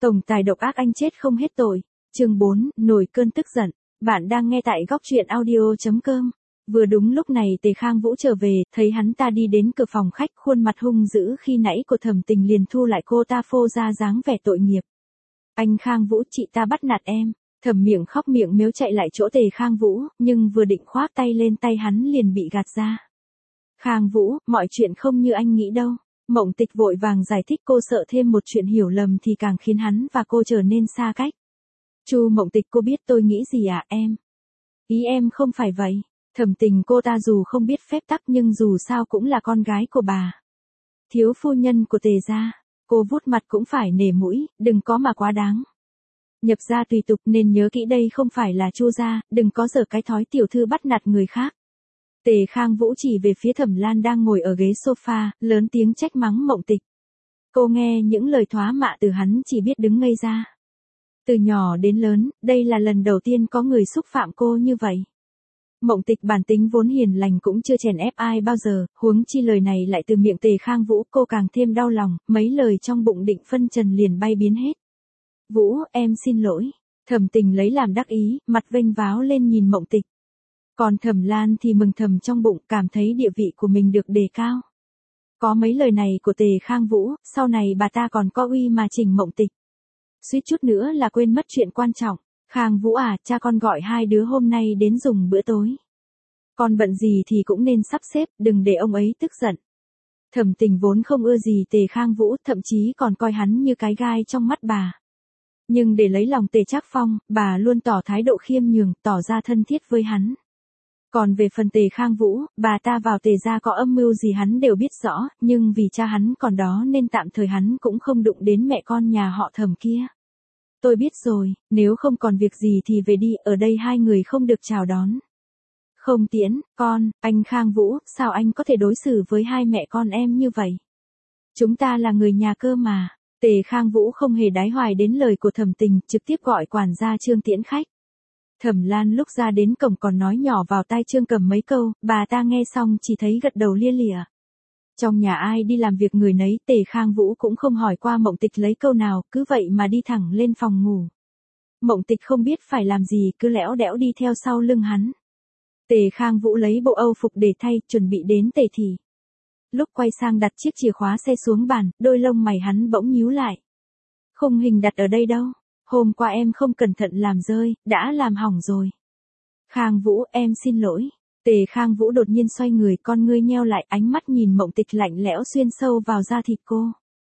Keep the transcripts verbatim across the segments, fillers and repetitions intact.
Tổng tài độc ác anh chết không hết tội. Chương bốn, nổi cơn tức giận. Bạn đang nghe tại góc truyện audio chấm com. Vừa đúng lúc này Tề Khang Vũ trở về, thấy hắn ta đi đến cửa phòng khách, khuôn mặt hung dữ khi nãy của Thẩm Tình liền thu lại, cô ta phô ra dáng vẻ tội nghiệp. Anh Khang Vũ, chị ta bắt nạt em. Thẩm Miệng khóc miệng mếu chạy lại chỗ Tề Khang Vũ, nhưng vừa định khoác tay lên tay hắn liền bị gạt ra. Khang Vũ, mọi chuyện không như anh nghĩ đâu. Mộng Tịch vội vàng giải thích, cô sợ thêm một chuyện hiểu lầm thì càng khiến hắn và cô trở nên xa cách. Chu Mộng Tịch, cô biết tôi nghĩ gì à em? Ý em không phải vậy. Thẩm Tình, cô ta dù không biết phép tắc nhưng dù sao cũng là con gái của bà. Thiếu phu nhân của Tề gia. Cô vuốt mặt cũng phải nể mũi, đừng có mà quá đáng. Nhập gia tùy tục nên nhớ kỹ đây không phải là Chu gia, đừng có giở cái thói tiểu thư bắt nạt người khác. Tề Khang Vũ chỉ về phía Thẩm Lan đang ngồi ở ghế sofa, lớn tiếng trách mắng Mộng Tịch. Cô nghe những lời thoá mạ từ hắn chỉ biết đứng ngây ra. Từ nhỏ đến lớn, đây là lần đầu tiên có người xúc phạm cô như vậy. Mộng Tịch bản tính vốn hiền lành cũng chưa chèn ép ai bao giờ, huống chi lời này lại từ miệng Tề Khang Vũ, cô càng thêm đau lòng, mấy lời trong bụng định phân trần liền bay biến hết. Vũ, em xin lỗi. Thẩm Tình lấy làm đắc ý, mặt vênh váo lên nhìn Mộng Tịch. Còn Thẩm Lan thì mừng thầm trong bụng, cảm thấy địa vị của mình được đề cao. Có mấy lời này của Tề Khang Vũ, sau này bà ta còn có uy mà chỉnh Mộng Tịch. Suýt chút nữa là quên mất chuyện quan trọng. Khang Vũ à, cha con gọi hai đứa hôm nay đến dùng bữa tối. Con bận gì thì cũng nên sắp xếp, đừng để ông ấy tức giận. Thẩm Tình vốn không ưa gì Tề Khang Vũ, thậm chí còn coi hắn như cái gai trong mắt bà. Nhưng để lấy lòng Tề Trác Phong, bà luôn tỏ thái độ khiêm nhường, tỏ ra thân thiết với hắn. Còn về phần Tề Khang Vũ, bà ta vào Tề gia có âm mưu gì hắn đều biết rõ, nhưng vì cha hắn còn đó nên tạm thời hắn cũng không đụng đến mẹ con nhà họ Thẩm kia. Tôi biết rồi, nếu không còn việc gì thì về đi, ở đây hai người không được chào đón. Không tiễn, con, anh Khang Vũ, sao anh có thể đối xử với hai mẹ con em như vậy? Chúng ta là người nhà cơ mà. Tề Khang Vũ không hề đái hoài đến lời của Thẩm Tình, trực tiếp gọi quản gia Trương tiễn khách. Thẩm Lan lúc ra đến cổng còn nói nhỏ vào tai Trương Cầm mấy câu, bà ta nghe xong chỉ thấy gật đầu lia lịa. Trong nhà ai đi làm việc người nấy, Tề Khang Vũ cũng không hỏi qua Mộng Tịch lấy câu nào, cứ vậy mà đi thẳng lên phòng ngủ. Mộng Tịch không biết phải làm gì, cứ lẽo đẽo đi theo sau lưng hắn. Tề Khang Vũ lấy bộ âu phục để thay, chuẩn bị đến Tề thị. Lúc quay sang đặt chiếc chìa khóa xe xuống bàn, đôi lông mày hắn bỗng nhíu lại. Khung hình đặt ở đây đâu? Hôm qua em không cẩn thận làm rơi, đã làm hỏng rồi. Khang Vũ, em xin lỗi. Tề Khang Vũ đột nhiên xoay người, con ngươi nheo lại, ánh mắt nhìn Mộng Tịch lạnh lẽo xuyên sâu vào da thịt cô.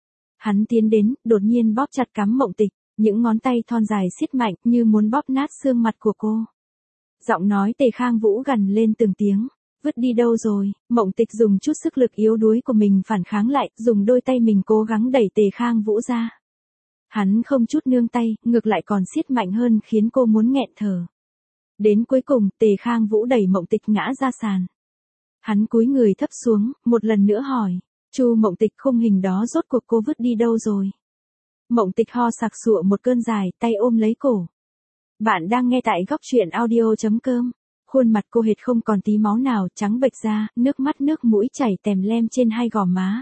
Hắn tiến đến, đột nhiên bóp chặt cằm Mộng Tịch, những ngón tay thon dài siết mạnh như muốn bóp nát xương mặt của cô. Giọng nói Tề Khang Vũ gằn lên từng tiếng. Vứt đi đâu rồi? Mộng Tịch dùng chút sức lực yếu đuối của mình phản kháng lại, dùng đôi tay mình cố gắng đẩy Tề Khang Vũ ra. Hắn không chút nương tay, ngược lại còn siết mạnh hơn khiến cô muốn nghẹn thở. Đến cuối cùng, Tề Khang Vũ đẩy Mộng Tịch ngã ra sàn. Hắn cúi người thấp xuống, một lần nữa hỏi. Chu Mộng Tịch, khung hình đó rốt cuộc cô vứt đi đâu rồi? Mộng Tịch ho sặc sụa một cơn dài, tay ôm lấy cổ. Bạn đang nghe tại góc truyện audio chấm com. Khuôn mặt cô hệt không còn tí máu nào, trắng bệch ra, nước mắt nước mũi chảy tèm lem trên hai gò má.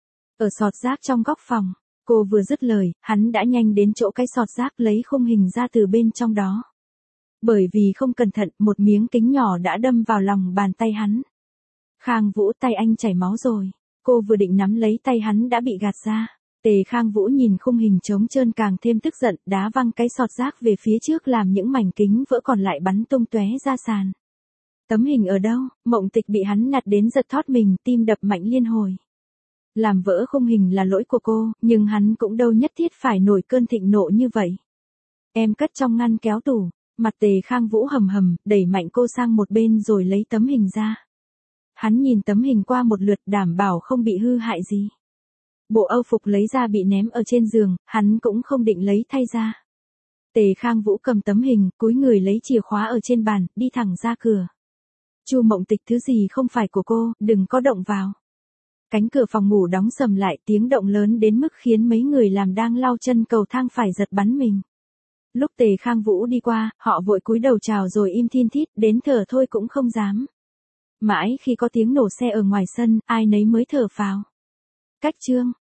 Ở sọt rác trong góc phòng, cô vừa dứt lời, hắn đã nhanh đến chỗ cái sọt rác lấy khung hình ra từ bên trong đó. Bởi vì không cẩn thận, một miếng kính nhỏ đã đâm vào lòng bàn tay hắn. Khang Vũ, tay anh chảy máu rồi. Cô vừa định nắm lấy tay hắn đã bị gạt ra. Tề Khang Vũ nhìn khung hình trống trơn càng thêm tức giận, đá văng cái sọt rác về phía trước làm những mảnh kính vỡ còn lại bắn tung tóe ra sàn. Tấm hình ở đâu? Mộng Tịch bị hắn nạt đến giật thót mình, tim đập mạnh liên hồi. Làm vỡ khung hình là lỗi của cô, nhưng hắn cũng đâu nhất thiết phải nổi cơn thịnh nộ như vậy. Em cất trong ngăn kéo tủ. Mặt Tề Khang Vũ hầm hầm, đẩy mạnh cô sang một bên rồi lấy tấm hình ra. Hắn nhìn tấm hình qua một lượt, đảm bảo không bị hư hại gì. Bộ âu phục lấy ra bị ném ở trên giường, hắn cũng không định lấy thay ra. Tề Khang Vũ cầm tấm hình, cúi người lấy chìa khóa ở trên bàn, đi thẳng ra cửa. Chu Mộng Tịch, thứ gì không phải của cô, đừng có động vào. Cánh cửa phòng ngủ đóng sầm lại, tiếng động lớn đến mức khiến mấy người làm đang lau chân cầu thang phải giật bắn mình. Lúc Tề Khang Vũ đi qua, họ vội cúi đầu chào rồi im thin thít, đến thở thôi cũng không dám. Mãi khi có tiếng nổ xe ở ngoài sân, ai nấy mới thở phào. Cách chương.